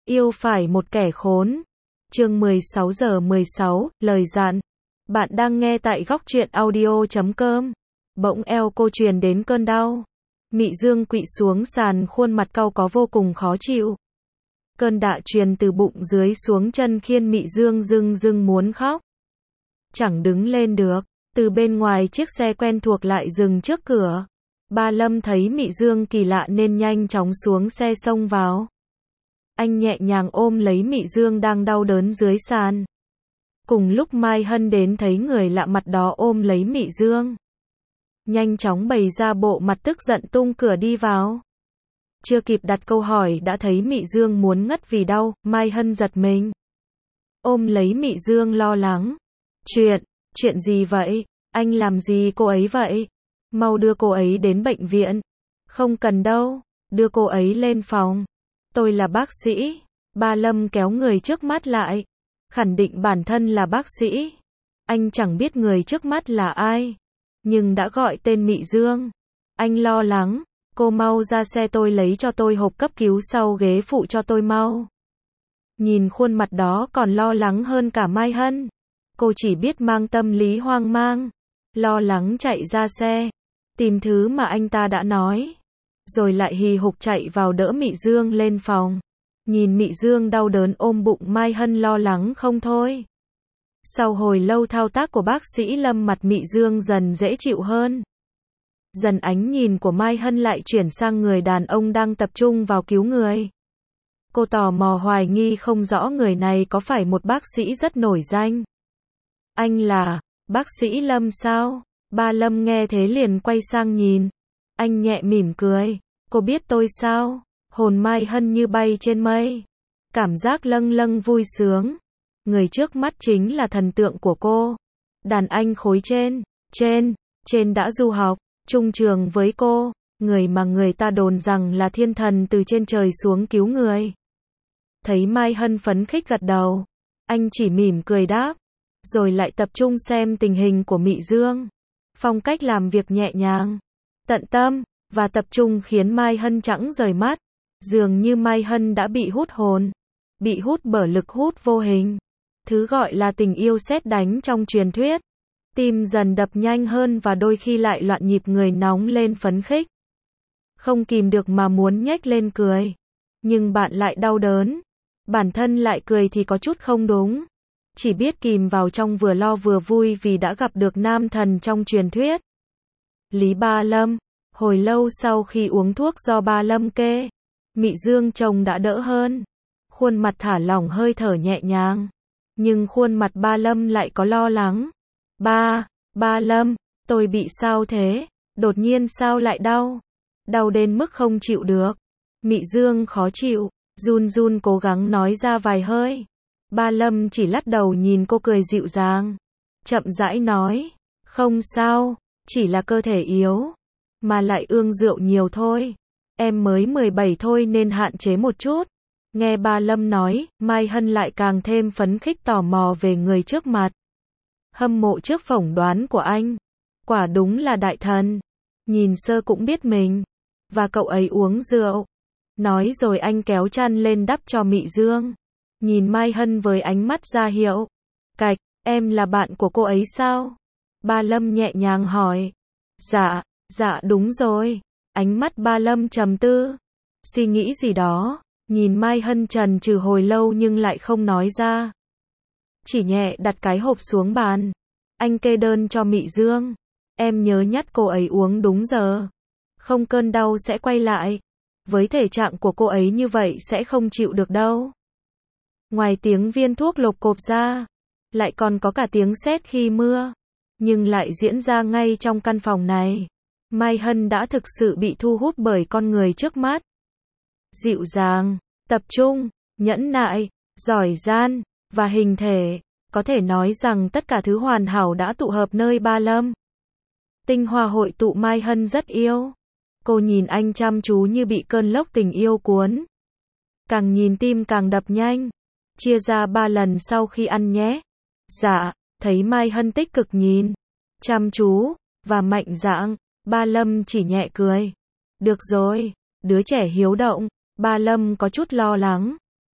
Yêu phải một kẻ khốn. Chương 16:16, lời dặn. Bạn đang nghe tại góc truyện audio.com. Bỗng eo cô truyền đến cơn đau. Mị Dương quỵ xuống sàn, khuôn mặt cau có vô cùng khó chịu. Cơn đạ truyền từ bụng dưới xuống chân khiến Mị Dương rưng rưng muốn khóc. Chẳng đứng lên được. Từ bên ngoài chiếc xe quen thuộc lại dừng trước cửa. Ba Lâm thấy Mị Dương kỳ lạ nên nhanh chóng xuống xe xông vào. Anh nhẹ nhàng ôm lấy Mị Dương đang đau đớn dưới sàn. Cùng lúc Mai Hân đến thấy người lạ mặt đó ôm lấy Mị Dương. Nhanh chóng bày ra bộ mặt tức giận tung cửa đi vào. Chưa kịp đặt câu hỏi đã thấy Mị Dương muốn ngất vì đau, Mai Hân giật mình. Ôm lấy Mị Dương lo lắng. Chuyện gì vậy? Anh làm gì cô ấy vậy? Mau đưa cô ấy đến bệnh viện. Không cần đâu, đưa cô ấy lên phòng. Tôi là bác sĩ. Ba Lâm kéo người trước mắt lại. Khẳng định bản thân là bác sĩ. Anh chẳng biết người trước mắt là ai. Nhưng đã gọi tên Mị Dương. Anh lo lắng. Cô mau ra xe, tôi lấy cho tôi hộp cấp cứu sau ghế phụ cho tôi mau. Nhìn khuôn mặt đó còn lo lắng hơn cả Mai Hân. Cô chỉ biết mang tâm lý hoang mang. Lo lắng chạy ra xe. Tìm thứ mà anh ta đã nói. Rồi lại hì hục chạy vào đỡ Mị Dương lên phòng. Nhìn Mị Dương đau đớn ôm bụng, Mai Hân lo lắng không thôi. Sau hồi lâu thao tác của bác sĩ Lâm, mặt Mị Dương dần dễ chịu hơn. Dần ánh nhìn của Mai Hân lại chuyển sang người đàn ông đang tập trung vào cứu người. Cô tò mò hoài nghi không rõ người này có phải một bác sĩ rất nổi danh. Anh là bác sĩ Lâm sao? Ba Lâm nghe thế liền quay sang nhìn. Anh nhẹ mỉm cười. Cô biết tôi sao? Hồn Mai Hân như bay trên mây. Cảm giác lâng lâng vui sướng. Người trước mắt chính là thần tượng của cô. Đàn anh khối trên đã du học chung trường với cô. Người mà người ta đồn rằng là thiên thần từ trên trời xuống cứu người. Thấy Mai Hân phấn khích gật đầu. Anh chỉ mỉm cười đáp. Rồi lại tập trung xem tình hình của Mị Dương. Phong cách làm việc nhẹ nhàng, tận tâm và tập trung khiến Mai Hân chẳng rời mắt. Dường như Mai Hân đã bị hút hồn, bị hút bởi lực hút vô hình. Thứ gọi là tình yêu sét đánh trong truyền thuyết. Tim dần đập nhanh hơn và đôi khi lại loạn nhịp, người nóng lên phấn khích. Không kìm được mà muốn nhếch lên cười. Nhưng bạn lại đau đớn. Bản thân lại cười thì có chút không đúng. Chỉ biết kìm vào trong, vừa lo vừa vui vì đã gặp được nam thần trong truyền thuyết. Lý Ba Lâm. Hồi lâu sau khi uống thuốc do Ba Lâm kê, Mị Dương trông đã đỡ hơn. Khuôn mặt thả lỏng, hơi thở nhẹ nhàng. Nhưng khuôn mặt Ba Lâm lại có lo lắng. Ba Lâm, tôi bị sao thế? Đột nhiên sao lại đau? Đau đến mức không chịu được. Mị Dương khó chịu, run run cố gắng nói ra vài hơi. Ba Lâm chỉ lắc đầu nhìn cô cười dịu dàng. Chậm rãi nói. Không sao, chỉ là cơ thể yếu. Mà lại ương rượu nhiều thôi. Em mới 17 thôi nên hạn chế một chút. Nghe Ba Lâm nói, Mai Hân lại càng thêm phấn khích, tò mò về người trước mặt. Hâm mộ trước phỏng đoán của anh. Quả đúng là đại thần. Nhìn sơ cũng biết mình và cậu ấy uống rượu. Nói rồi anh kéo chăn lên đắp cho Mị Dương. Nhìn Mai Hân với ánh mắt ra hiệu. Cạch, em là bạn của cô ấy sao? Ba Lâm nhẹ nhàng hỏi. Dạ đúng rồi. Ánh mắt Ba Lâm trầm tư. Suy nghĩ gì đó. Nhìn Mai Hân chần chừ hồi lâu nhưng lại không nói ra. Chỉ nhẹ đặt cái hộp xuống bàn. Anh kê đơn cho Mị Dương. Em nhớ nhắc cô ấy uống đúng giờ. Không cơn đau sẽ quay lại. Với thể trạng của cô ấy như vậy sẽ không chịu được đâu. Ngoài tiếng viên thuốc lộc cộp ra, lại còn có cả tiếng sét khi mưa. Nhưng lại diễn ra ngay trong căn phòng này. Mai Hân đã thực sự bị thu hút bởi con người trước mắt. Dịu dàng, tập trung, nhẫn nại, giỏi giang và hình thể. Có thể nói rằng tất cả thứ hoàn hảo đã tụ hợp nơi Ba Lâm. Tinh hoa hội tụ, Mai Hân rất yêu. Cô nhìn anh chăm chú như bị cơn lốc tình yêu cuốn. Càng nhìn tim càng đập nhanh. Chia ra 3 lần sau khi ăn nhé. Dạ, thấy Mai Hân tích cực nhìn, chăm chú và mạnh dạn, Ba Lâm chỉ nhẹ cười. Được rồi, đứa trẻ hiếu động. Ba Lâm có chút lo lắng.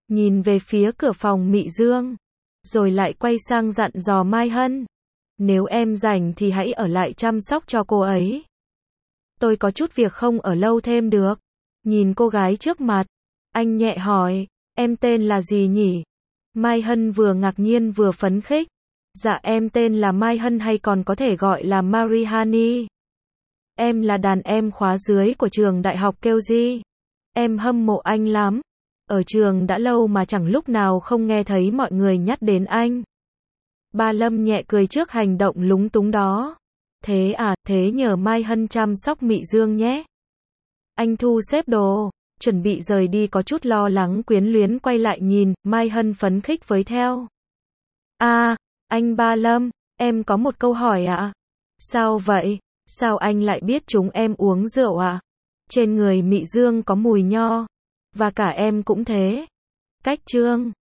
nhìn về phía cửa phòng Mị Dương, rồi lại quay sang dặn dò Mai Hân. Nếu em rảnh thì hãy ở lại chăm sóc cho cô ấy. Tôi có chút việc không ở lâu thêm được. Nhìn cô gái trước mặt, anh nhẹ hỏi, em tên là gì nhỉ? Mai Hân vừa ngạc nhiên vừa phấn khích. Dạ em tên là Mai Hân hay còn có thể gọi là Marihani. Em là đàn em khóa dưới của trường đại học Keoji. Em hâm mộ anh lắm. Ở trường đã lâu mà chẳng lúc nào không nghe thấy mọi người nhắc đến anh. Ba Lâm nhẹ cười trước hành động lúng túng đó. Thế à, thế nhờ Mai Hân chăm sóc Mị Dương nhé. Anh thu xếp đồ, chuẩn bị rời đi có chút lo lắng quyến luyến quay lại nhìn, Mai Hân phấn khích với theo. À, anh Ba Lâm, em có một câu hỏi ạ. Sao vậy? Sao anh lại biết chúng em uống rượu ạ? Trên người Mị Dương có mùi nho. Và cả em cũng thế. Cách Trương.